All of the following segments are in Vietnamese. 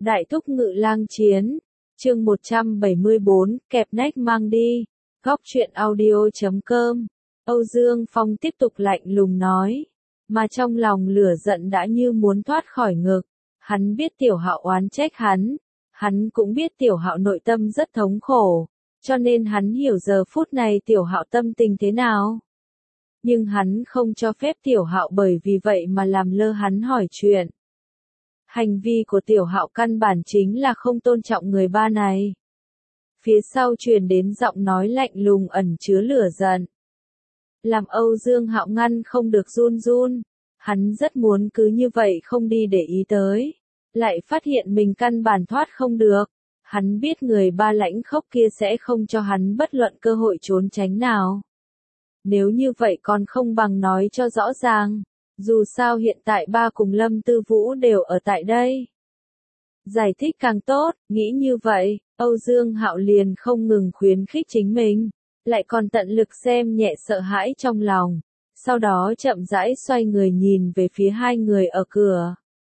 Đại thúc ngự lang chiến, chương 174, kẹp nách mang đi, góc truyện audio.com. Âu Dương Phong tiếp tục lạnh lùng nói, mà trong lòng lửa giận đã như muốn thoát khỏi ngực. Hắn biết Tiểu Hạo oán trách hắn cũng biết Tiểu Hạo nội tâm rất thống khổ, cho nên hắn hiểu giờ phút này Tiểu Hạo tâm tình thế nào. Nhưng hắn không cho phép Tiểu Hạo bởi vì vậy mà làm lơ hắn hỏi chuyện. Hành vi của Tiểu Hạo căn bản chính là không tôn trọng người ba này. Phía sau truyền đến giọng nói lạnh lùng ẩn chứa lửa giận. Làm Âu Dương Hạo ngăn không được run run. Hắn rất muốn cứ như vậy không đi để ý tới. Lại phát hiện mình căn bản thoát không được. Hắn biết người ba lãnh khốc kia sẽ không cho hắn bất luận cơ hội trốn tránh nào. Nếu như vậy còn không bằng nói cho rõ ràng. Dù sao hiện tại ba cùng Lâm Tư Vũ đều ở tại đây. Giải thích càng tốt, nghĩ như vậy, Âu Dương Hạo liền không ngừng khuyến khích chính mình, lại còn tận lực xem nhẹ sợ hãi trong lòng, sau đó chậm rãi xoay người nhìn về phía hai người ở cửa.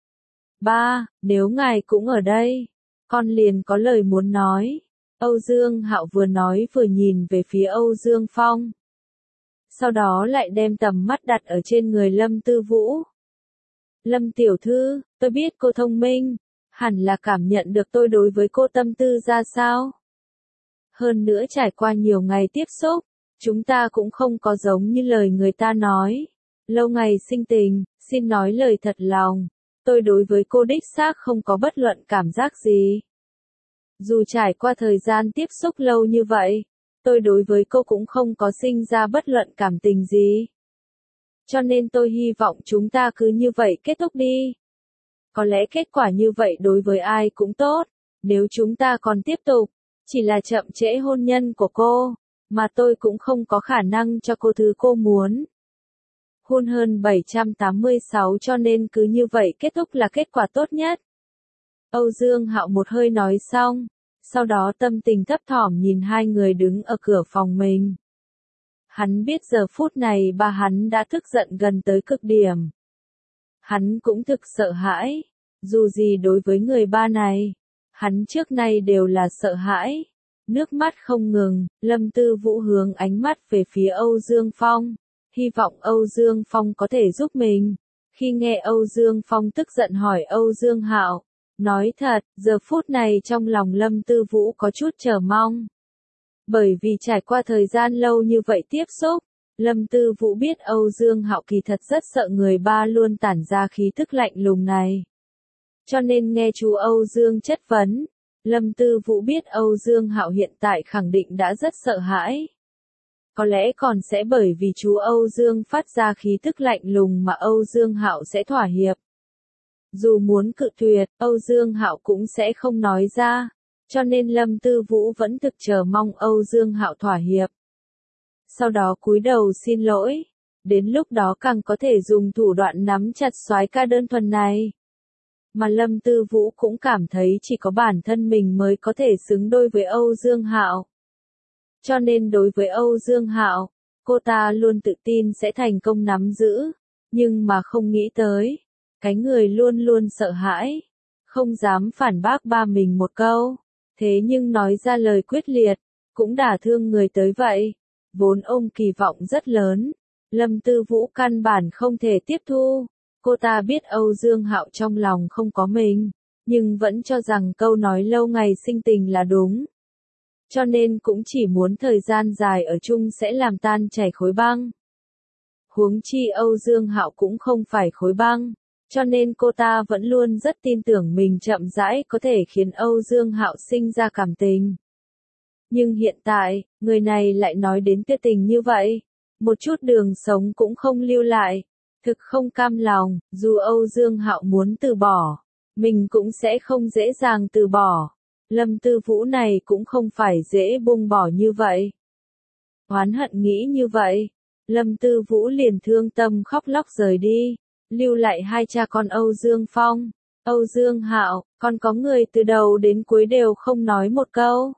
Ba, nếu ngài cũng ở đây, con liền có lời muốn nói. Âu Dương Hạo vừa nói vừa nhìn về phía Âu Dương Phong. Sau đó lại đem tầm mắt đặt ở trên người Lâm Tư Vũ. Lâm tiểu thư, tôi biết cô thông minh, hẳn là cảm nhận được tôi đối với cô tâm tư ra sao. Hơn nữa trải qua nhiều ngày tiếp xúc, chúng ta cũng không có giống như lời người ta nói. Lâu ngày sinh tình, xin nói lời thật lòng, tôi đối với cô đích xác không có bất luận cảm giác gì. Dù trải qua thời gian tiếp xúc lâu như vậy, tôi đối với cô cũng không có sinh ra bất luận cảm tình gì. Cho nên tôi hy vọng chúng ta cứ như vậy kết thúc đi. Có lẽ kết quả như vậy đối với ai cũng tốt, nếu chúng ta còn tiếp tục, chỉ là chậm trễ hôn nhân của cô, mà tôi cũng không có khả năng cho cô thứ cô muốn. Hôn hơn 786 cho nên cứ như vậy kết thúc là kết quả tốt nhất. Âu Dương Hạo một hơi nói xong. Sau đó tâm tình thấp thỏm nhìn hai người đứng ở cửa phòng mình. Hắn biết giờ phút này ba hắn đã tức giận gần tới cực điểm. Hắn cũng thực sợ hãi. Dù gì đối với người ba này, hắn trước nay đều là sợ hãi. Nước mắt không ngừng, Lâm Tư Vũ hướng ánh mắt về phía Âu Dương Phong. Hy vọng Âu Dương Phong có thể giúp mình. Khi nghe Âu Dương Phong tức giận hỏi Âu Dương Hạo. Nói thật, giờ phút này trong lòng Lâm Tư Vũ có chút chờ mong. Bởi vì trải qua thời gian lâu như vậy tiếp xúc, Lâm Tư Vũ biết Âu Dương Hạo kỳ thật rất sợ người ba luôn tản ra khí thức lạnh lùng này. Cho nên nghe chú Âu Dương chất vấn, Lâm Tư Vũ biết Âu Dương Hạo hiện tại khẳng định đã rất sợ hãi. Có lẽ còn sẽ bởi vì chú Âu Dương phát ra khí thức lạnh lùng mà Âu Dương Hạo sẽ thỏa hiệp. Dù muốn cự tuyệt, Âu Dương Hạo cũng sẽ không nói ra, cho nên Lâm Tư Vũ vẫn thực chờ mong Âu Dương Hạo thỏa hiệp. Sau đó cúi đầu xin lỗi, đến lúc đó càng có thể dùng thủ đoạn nắm chặt soái ca đơn thuần này. Mà Lâm Tư Vũ cũng cảm thấy chỉ có bản thân mình mới có thể xứng đôi với Âu Dương Hạo. Cho nên đối với Âu Dương Hạo, cô ta luôn tự tin sẽ thành công nắm giữ, nhưng mà không nghĩ tới. Cái người luôn luôn sợ hãi, không dám phản bác ba mình một câu, thế nhưng nói ra lời quyết liệt, cũng đả thương người tới vậy, vốn ông kỳ vọng rất lớn, Lâm Tư Vũ căn bản không thể tiếp thu, cô ta biết Âu Dương Hạo trong lòng không có mình, nhưng vẫn cho rằng câu nói lâu ngày sinh tình là đúng. Cho nên cũng chỉ muốn thời gian dài ở chung sẽ làm tan chảy khối băng. Huống chi Âu Dương Hạo cũng không phải khối băng. Cho nên cô ta vẫn luôn rất tin tưởng mình chậm rãi có thể khiến Âu Dương Hạo sinh ra cảm tình. Nhưng hiện tại, người này lại nói đến tuyệt tình như vậy. Một chút đường sống cũng không lưu lại. Thực không cam lòng, dù Âu Dương Hạo muốn từ bỏ, mình cũng sẽ không dễ dàng từ bỏ. Lâm Tư Vũ này cũng không phải dễ buông bỏ như vậy. Oán hận nghĩ như vậy, Lâm Tư Vũ liền thương tâm khóc lóc rời đi. Lưu lại hai cha con Âu Dương Phong, Âu Dương Hạo, còn có người từ đầu đến cuối đều không nói một câu.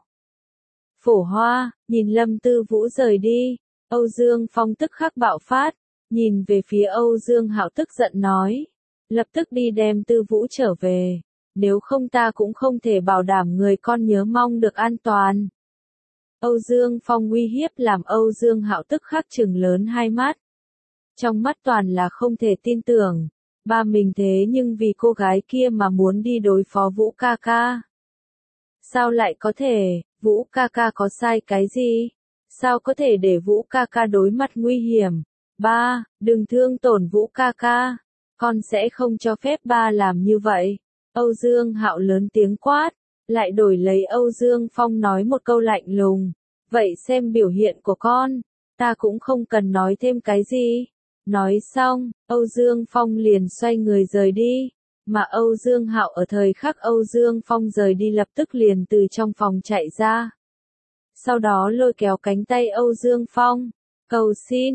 Phổ Hoa, nhìn Lâm Tư Vũ rời đi, Âu Dương Phong tức khắc bạo phát, nhìn về phía Âu Dương Hạo tức giận nói, lập tức đi đem Tư Vũ trở về. nếu không ta cũng không thể bảo đảm người con nhớ mong được an toàn. Âu Dương Phong uy hiếp làm Âu Dương Hạo tức khắc trừng lớn hai mắt. Trong mắt toàn là không thể tin tưởng, ba mình thế nhưng vì cô gái kia mà muốn đi đối phó Vũ ca ca. Sao lại có thể, Vũ ca ca có sai cái gì? Sao có thể để Vũ ca ca đối mặt nguy hiểm? Ba, đừng thương tổn Vũ ca ca, con sẽ không cho phép ba làm như vậy. Âu Dương Hạo lớn tiếng quát, lại đổi lấy Âu Dương Phong nói một câu lạnh lùng. Vậy xem biểu hiện của con, ta cũng không cần nói thêm cái gì. Nói xong, Âu Dương Phong liền xoay người rời đi, mà Âu Dương Hạo ở thời khắc Âu Dương Phong rời đi lập tức liền từ trong phòng chạy ra. Sau đó lôi kéo cánh tay Âu Dương Phong, cầu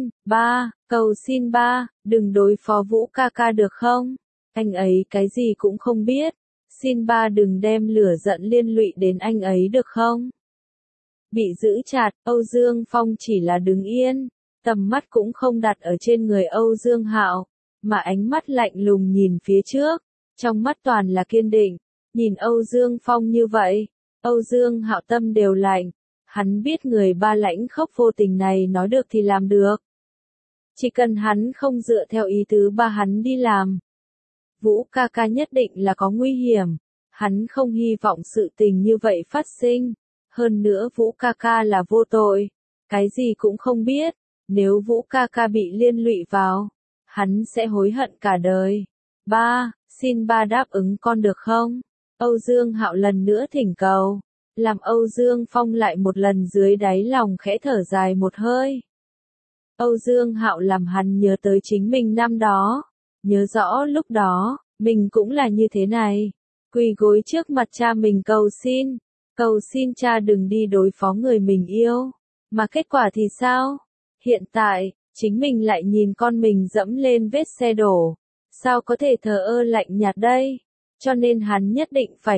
xin ba, đừng đối phó Vũ ca ca được không? Anh ấy cái gì cũng không biết, xin ba đừng đem lửa giận liên lụy đến anh ấy được không? Bị giữ chặt, Âu Dương Phong chỉ là đứng yên, tầm mắt cũng không đặt ở trên người Âu Dương Hạo, mà ánh mắt lạnh lùng nhìn phía trước, trong mắt toàn là kiên định. Nhìn Âu Dương Phong như vậy, Âu Dương Hạo tâm đều lạnh, hắn biết người ba lãnh khốc vô tình này nói được thì làm được. Chỉ cần hắn không dựa theo ý tứ ba hắn đi làm, Vũ ca ca nhất định là có nguy hiểm, hắn không hy vọng sự tình như vậy phát sinh. Hơn nữa Vũ ca ca là vô tội, cái gì cũng không biết, nếu Vũ ca ca bị liên lụy vào, hắn sẽ hối hận cả đời. Ba, xin ba đáp ứng con được không? Âu Dương Hạo lần nữa thỉnh cầu, làm Âu Dương Phong lại một lần dưới đáy lòng khẽ thở dài một hơi. Âu Dương Hạo làm hắn nhớ tới chính mình năm đó, nhớ rõ lúc đó, mình cũng là như thế này, quỳ gối trước mặt cha mình cầu xin cha đừng đi đối phó người mình yêu, mà kết quả thì sao? Hiện tại, chính mình lại nhìn con mình dẫm lên vết xe đổ, sao có thể thờ ơ lạnh nhạt đây? Cho nên hắn nhất định phải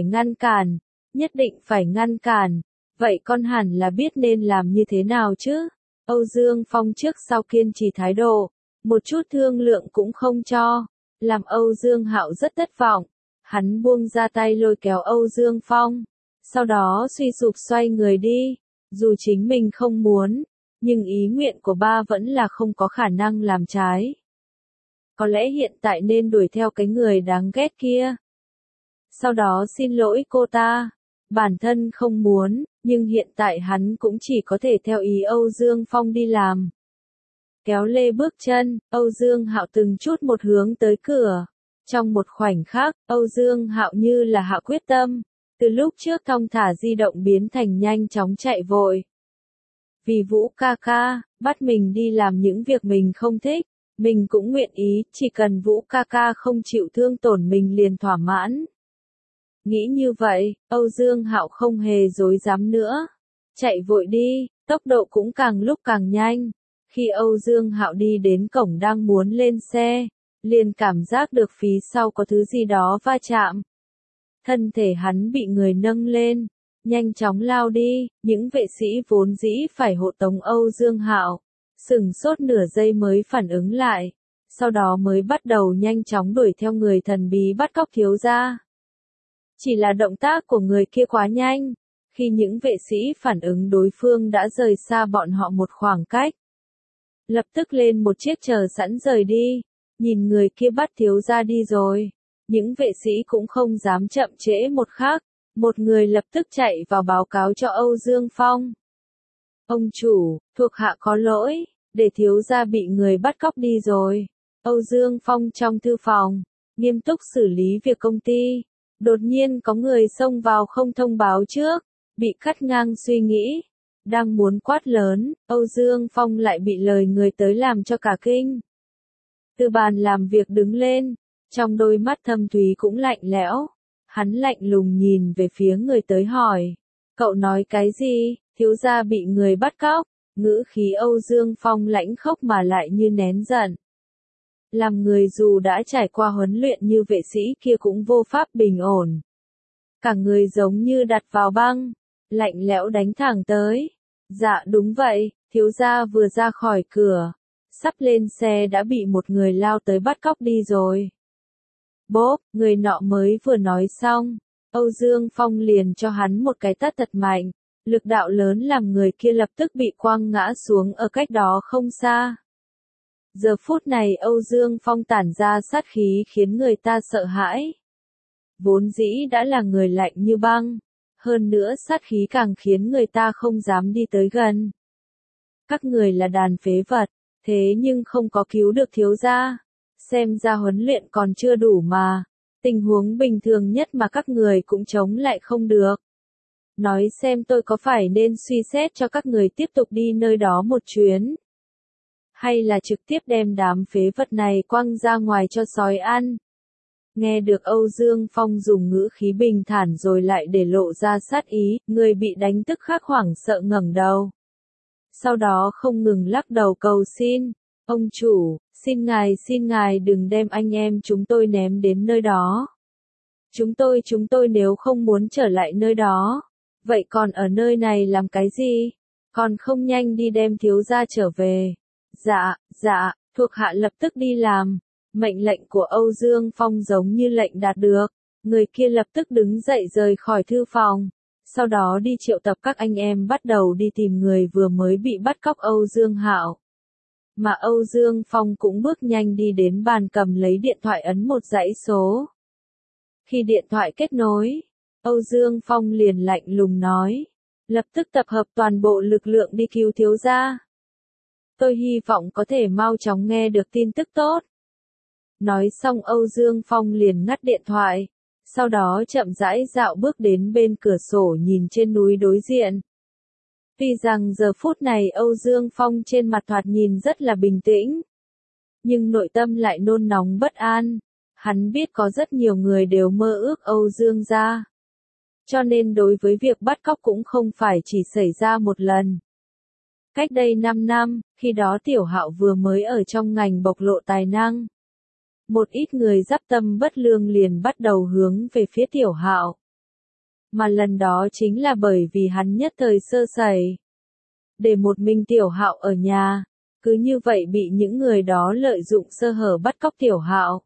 ngăn cản, vậy con hẳn là biết nên làm như thế nào chứ? Âu Dương Phong trước sau kiên trì thái độ, một chút thương lượng cũng không cho, làm Âu Dương Hạo rất thất vọng, hắn buông ra tay lôi kéo Âu Dương Phong. Sau đó suy sụp xoay người đi, dù chính mình không muốn, nhưng ý nguyện của ba vẫn là không có khả năng làm trái. Có lẽ hiện tại nên đuổi theo cái người đáng ghét kia. Sau đó xin lỗi cô ta, bản thân không muốn, nhưng hiện tại hắn cũng chỉ có thể theo ý Âu Dương Phong đi làm. Kéo lê bước chân, Âu Dương Hạo từng chút một hướng tới cửa. Trong một khoảnh khắc, Âu Dương Hạo như là hạ quyết tâm. Từ lúc trước thong thả di động biến thành nhanh chóng chạy vội. Vì Vũ ca ca, bắt mình đi làm những việc mình không thích, mình cũng nguyện ý, chỉ cần Vũ ca ca không chịu thương tổn mình liền thỏa mãn. Nghĩ như vậy, Âu Dương Hạo không hề dối dám nữa. Chạy vội đi, tốc độ cũng càng lúc càng nhanh. Khi Âu Dương Hạo đi đến cổng đang muốn lên xe, liền cảm giác được phía sau có thứ gì đó va chạm. Thân thể hắn bị người nâng lên, nhanh chóng lao đi, những vệ sĩ vốn dĩ phải hộ tống Âu Dương Hạo, sửng sốt nửa giây mới phản ứng lại, sau đó mới bắt đầu nhanh chóng đuổi theo người thần bí bắt cóc thiếu gia. Chỉ là động tác của người kia quá nhanh, khi những vệ sĩ phản ứng đối phương đã rời xa bọn họ một khoảng cách. Lập tức lên một chiếc chờ sẵn rời đi, nhìn người kia bắt thiếu gia đi rồi. Những vệ sĩ cũng không dám chậm trễ một khắc, một người lập tức chạy vào báo cáo cho Âu Dương Phong. Ông chủ, thuộc hạ có lỗi, để thiếu gia bị người bắt cóc đi rồi. Âu Dương Phong trong thư phòng, nghiêm túc xử lý việc công ty. Đột nhiên có người xông vào không thông báo trước, bị cắt ngang suy nghĩ. Đang muốn quát lớn, Âu Dương Phong lại bị lời người tới làm cho cả kinh. Từ bàn làm việc đứng lên. Trong đôi mắt thâm thúy cũng lạnh lẽo, hắn lạnh lùng nhìn về phía người tới hỏi, cậu nói cái gì, thiếu gia bị người bắt cóc, ngữ khí Âu Dương Phong lãnh khốc mà lại như nén giận. Làm người dù đã trải qua huấn luyện như vệ sĩ kia cũng vô pháp bình ổn. Cả người giống như đặt vào băng, lạnh lẽo đánh thẳng tới. Dạ đúng vậy, thiếu gia vừa ra khỏi cửa, sắp lên xe đã bị một người lao tới bắt cóc đi rồi. Bốp, người nọ mới vừa nói xong, Âu Dương Phong liền cho hắn một cái tát thật mạnh, lực đạo lớn làm người kia lập tức bị quăng ngã xuống ở cách đó không xa. Giờ phút này Âu Dương Phong tản ra sát khí khiến người ta sợ hãi. Vốn dĩ đã là người lạnh như băng, hơn nữa sát khí càng khiến người ta không dám đi tới gần. Các người là đàn phế vật, thế nhưng không có cứu được thiếu gia. Xem ra huấn luyện còn chưa đủ mà, tình huống bình thường nhất mà các người cũng chống lại không được. Nói xem tôi có phải nên suy xét cho các người tiếp tục đi nơi đó một chuyến, hay là trực tiếp đem đám phế vật này quăng ra ngoài cho sói ăn. Nghe được Âu Dương Phong dùng ngữ khí bình thản rồi lại để lộ ra sát ý, người bị đánh tức khắc hoảng sợ ngẩng đầu. Sau đó không ngừng lắc đầu cầu xin, ông chủ, xin ngài đừng đem anh em chúng tôi ném đến nơi đó. Chúng tôi nếu không muốn trở lại nơi đó, vậy còn ở nơi này làm cái gì? Còn không nhanh đi đem thiếu gia trở về. Dạ, thuộc hạ lập tức đi làm. Mệnh lệnh của Âu Dương Phong giống như lệnh đạt được, người kia lập tức đứng dậy rời khỏi thư phòng, sau đó đi triệu tập các anh em bắt đầu đi tìm người vừa mới bị bắt cóc Âu Dương Hạo. Mà Âu Dương Phong cũng bước nhanh đi đến bàn cầm lấy điện thoại ấn một dãy số. Khi điện thoại kết nối, Âu Dương Phong liền lạnh lùng nói, lập tức tập hợp toàn bộ lực lượng đi cứu thiếu gia. Tôi hy vọng có thể mau chóng nghe được tin tức tốt. Nói xong Âu Dương Phong liền ngắt điện thoại, sau đó chậm rãi dạo bước đến bên cửa sổ nhìn trên núi đối diện. Tuy rằng giờ phút này Âu Dương Phong trên mặt thoạt nhìn rất là bình tĩnh, nhưng nội tâm lại nôn nóng bất an. Hắn biết có rất nhiều người đều mơ ước Âu Dương gia, cho nên đối với việc bắt cóc cũng không phải chỉ xảy ra một lần. Cách đây 5 năm, khi đó Tiểu Hạo vừa mới ở trong ngành bộc lộ tài năng. Một ít người dắp tâm bất lương liền bắt đầu hướng về phía Tiểu Hạo. Mà lần đó chính là bởi vì hắn nhất thời sơ sẩy, để một mình Tiểu Hạo ở nhà, cứ như vậy bị những người đó lợi dụng sơ hở bắt cóc Tiểu Hạo.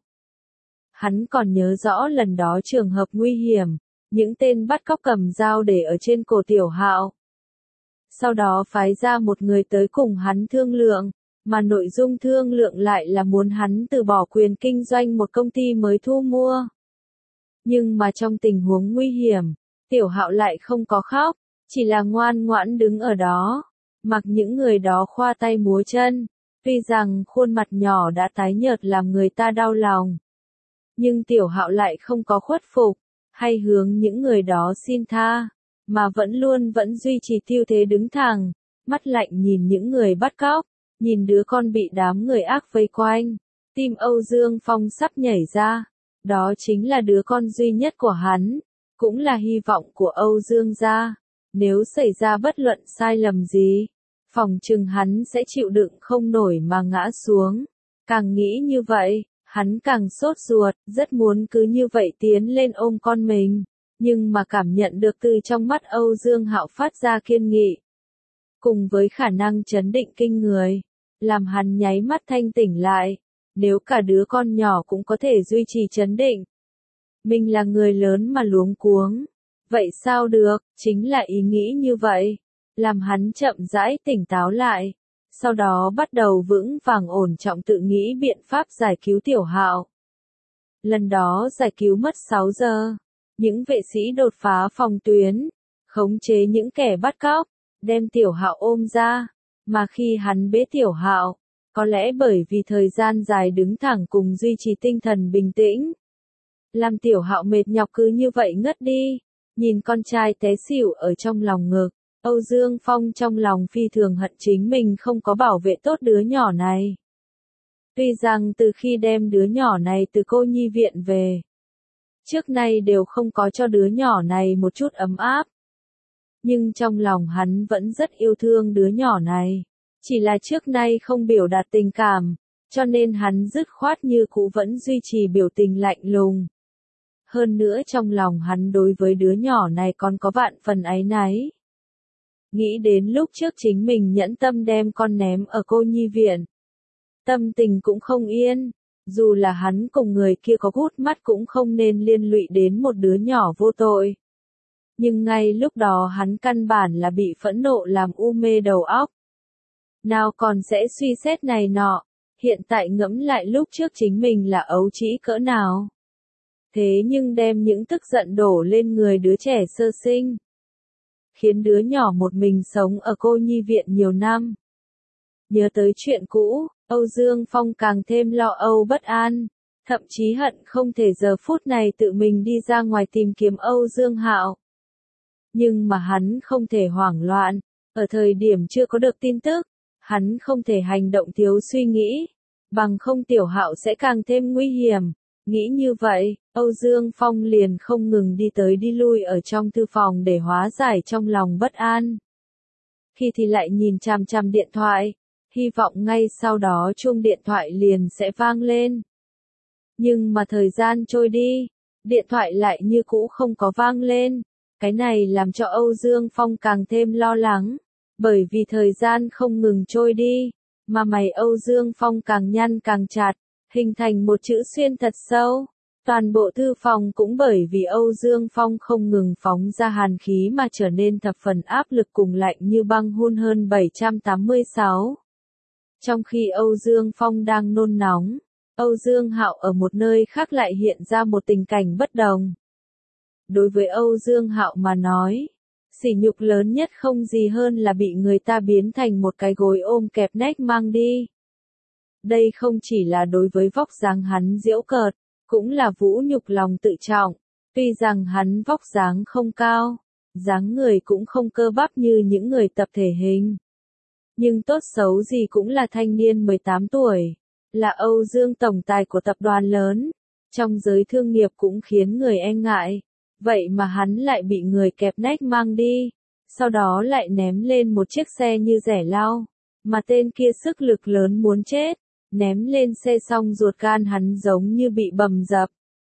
Hắn còn nhớ rõ lần đó trường hợp nguy hiểm, những tên bắt cóc cầm dao để ở trên cổ Tiểu Hạo. Sau đó phái ra một người tới cùng hắn thương lượng, mà nội dung thương lượng lại là muốn hắn từ bỏ quyền kinh doanh một công ty mới thu mua. Nhưng mà trong tình huống nguy hiểm, Tiểu Hạo lại không có khóc, chỉ là ngoan ngoãn đứng ở đó, mặc những người đó khoa tay múa chân. Tuy rằng khuôn mặt nhỏ đã tái nhợt làm người ta đau lòng, nhưng Tiểu Hạo lại không có khuất phục, hay hướng những người đó xin tha, mà vẫn duy trì tiêu thế đứng thẳng, mắt lạnh nhìn những người bắt cóc, nhìn đứa con bị đám người ác vây quanh. Tim Âu Dương Phong sắp nhảy ra, đó chính là đứa con duy nhất của hắn, cũng là hy vọng của Âu Dương gia. Nếu xảy ra bất luận sai lầm gì, phòng chừng hắn sẽ chịu đựng không nổi mà ngã xuống. Càng nghĩ như vậy, hắn càng sốt ruột, rất muốn cứ như vậy tiến lên ôm con mình, nhưng mà cảm nhận được từ trong mắt Âu Dương Hạo phát ra kiên nghị, cùng với khả năng chấn định kinh người, làm hắn nháy mắt thanh tỉnh lại. Nếu cả đứa con nhỏ cũng có thể duy trì chấn định, mình là người lớn mà luống cuống, vậy sao được? Chính là ý nghĩ như vậy, làm hắn chậm rãi tỉnh táo lại, sau đó bắt đầu vững vàng ổn trọng tự nghĩ biện pháp giải cứu Tiểu Hạo. Lần đó giải cứu mất 6 giờ, những vệ sĩ đột phá phòng tuyến, khống chế những kẻ bắt cóc, đem Tiểu Hạo ôm ra, mà khi hắn bế Tiểu Hạo, có lẽ bởi vì thời gian dài đứng thẳng cùng duy trì tinh thần bình tĩnh, làm Tiểu Hạo mệt nhọc cứ như vậy ngất đi, nhìn con trai té xỉu ở trong lòng ngực, Âu Dương Phong trong lòng phi thường hận chính mình không có bảo vệ tốt đứa nhỏ này. Tuy rằng từ khi đem đứa nhỏ này từ cô nhi viện về, trước nay đều không có cho đứa nhỏ này một chút ấm áp, nhưng trong lòng hắn vẫn rất yêu thương đứa nhỏ này, chỉ là trước nay không biểu đạt tình cảm, cho nên hắn dứt khoát như cũ vẫn duy trì biểu tình lạnh lùng. Hơn nữa trong lòng hắn đối với đứa nhỏ này còn có vạn phần áy náy. Nghĩ đến lúc trước chính mình nhẫn tâm đem con ném ở cô nhi viện, tâm tình cũng không yên, Dù là hắn cùng người kia có gút mắt cũng không nên liên lụy đến một đứa nhỏ vô tội. Nhưng ngay lúc đó hắn căn bản là bị phẫn nộ làm u mê đầu óc. Nào còn sẽ suy xét này nọ, hiện tại ngẫm lại lúc trước chính mình là ấu trĩ cỡ nào. Thế nhưng đem những tức giận đổ lên người đứa trẻ sơ sinh. Khiến đứa nhỏ một mình sống ở cô nhi viện nhiều năm. Nhớ tới chuyện cũ, Âu Dương Phong càng thêm lo âu bất an, thậm chí hận không thể giờ phút này tự mình đi ra ngoài tìm kiếm Âu Dương Hạo. Nhưng mà hắn không thể hoảng loạn, ở thời điểm chưa có được tin tức, hắn không thể hành động thiếu suy nghĩ, bằng không Tiểu Hạo sẽ càng thêm nguy hiểm. Nghĩ như vậy, Âu Dương Phong liền không ngừng đi tới đi lui ở trong thư phòng để hóa giải trong lòng bất an. Khi thì lại nhìn chằm chằm điện thoại, hy vọng ngay sau đó chuông điện thoại liền sẽ vang lên. Nhưng mà thời gian trôi đi, điện thoại lại như cũ không có vang lên. Cái này làm cho Âu Dương Phong càng thêm lo lắng, bởi vì thời gian không ngừng trôi đi, mà mày Âu Dương Phong càng nhăn càng chặt, hình thành một chữ xuyên thật sâu. Toàn bộ thư phòng cũng bởi vì Âu Dương Phong không ngừng phóng ra hàn khí mà trở nên thập phần áp lực cùng lạnh như băng hun hơn 786. Trong khi Âu Dương Phong đang nôn nóng, Âu Dương Hạo ở một nơi khác lại hiện ra một tình cảnh bất đồng. Đối với Âu Dương Hạo mà nói, sỉ nhục lớn nhất không gì hơn là bị người ta biến thành một cái gối ôm kẹp nách mang đi. Đây không chỉ là đối với vóc dáng hắn giễu cợt, cũng là vũ nhục lòng tự trọng. Tuy rằng hắn vóc dáng không cao, dáng người cũng không cơ bắp như những người tập thể hình. Nhưng tốt xấu gì cũng là thanh niên 18 tuổi, là Âu Dương tổng tài của tập đoàn lớn, trong giới thương nghiệp cũng khiến người e ngại. Vậy mà hắn lại bị người kẹp nách mang đi, sau đó lại ném lên một chiếc xe như rẻ lau, mà tên kia sức lực lớn muốn chết, ném lên xe xong ruột gan hắn giống như bị bầm dập.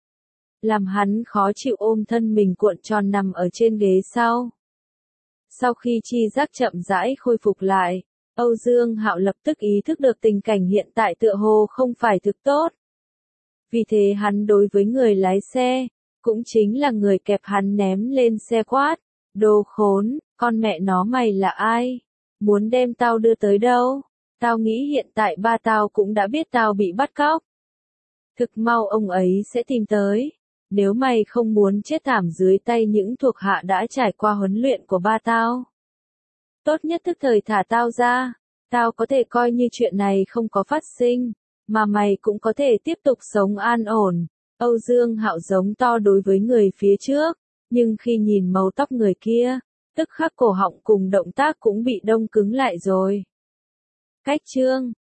Làm hắn khó chịu ôm thân mình cuộn tròn nằm ở trên ghế sau. Sau khi chi giác chậm rãi khôi phục lại, Âu Dương Hạo lập tức ý thức được tình cảnh hiện tại tựa hồ không phải thực tốt. Vì thế hắn đối với người lái xe, cũng chính là người kẹp hắn ném lên xe quát, đồ khốn, con mẹ nó mày là ai? Muốn đem tao đưa tới đâu? Tao nghĩ hiện tại ba tao cũng đã biết tao bị bắt cóc. Thực mau ông ấy sẽ tìm tới. Nếu mày không muốn chết thảm dưới tay những thuộc hạ đã trải qua huấn luyện của ba tao, tốt nhất tức thời thả tao ra. Tao có thể coi như chuyện này không có phát sinh, mà mày cũng có thể tiếp tục sống an ổn. Âu Dương Hạo giống to đối với người phía trước, nhưng khi nhìn màu tóc người kia, tức khắc cổ họng cùng động tác cũng bị đông cứng lại rồi. Cách chương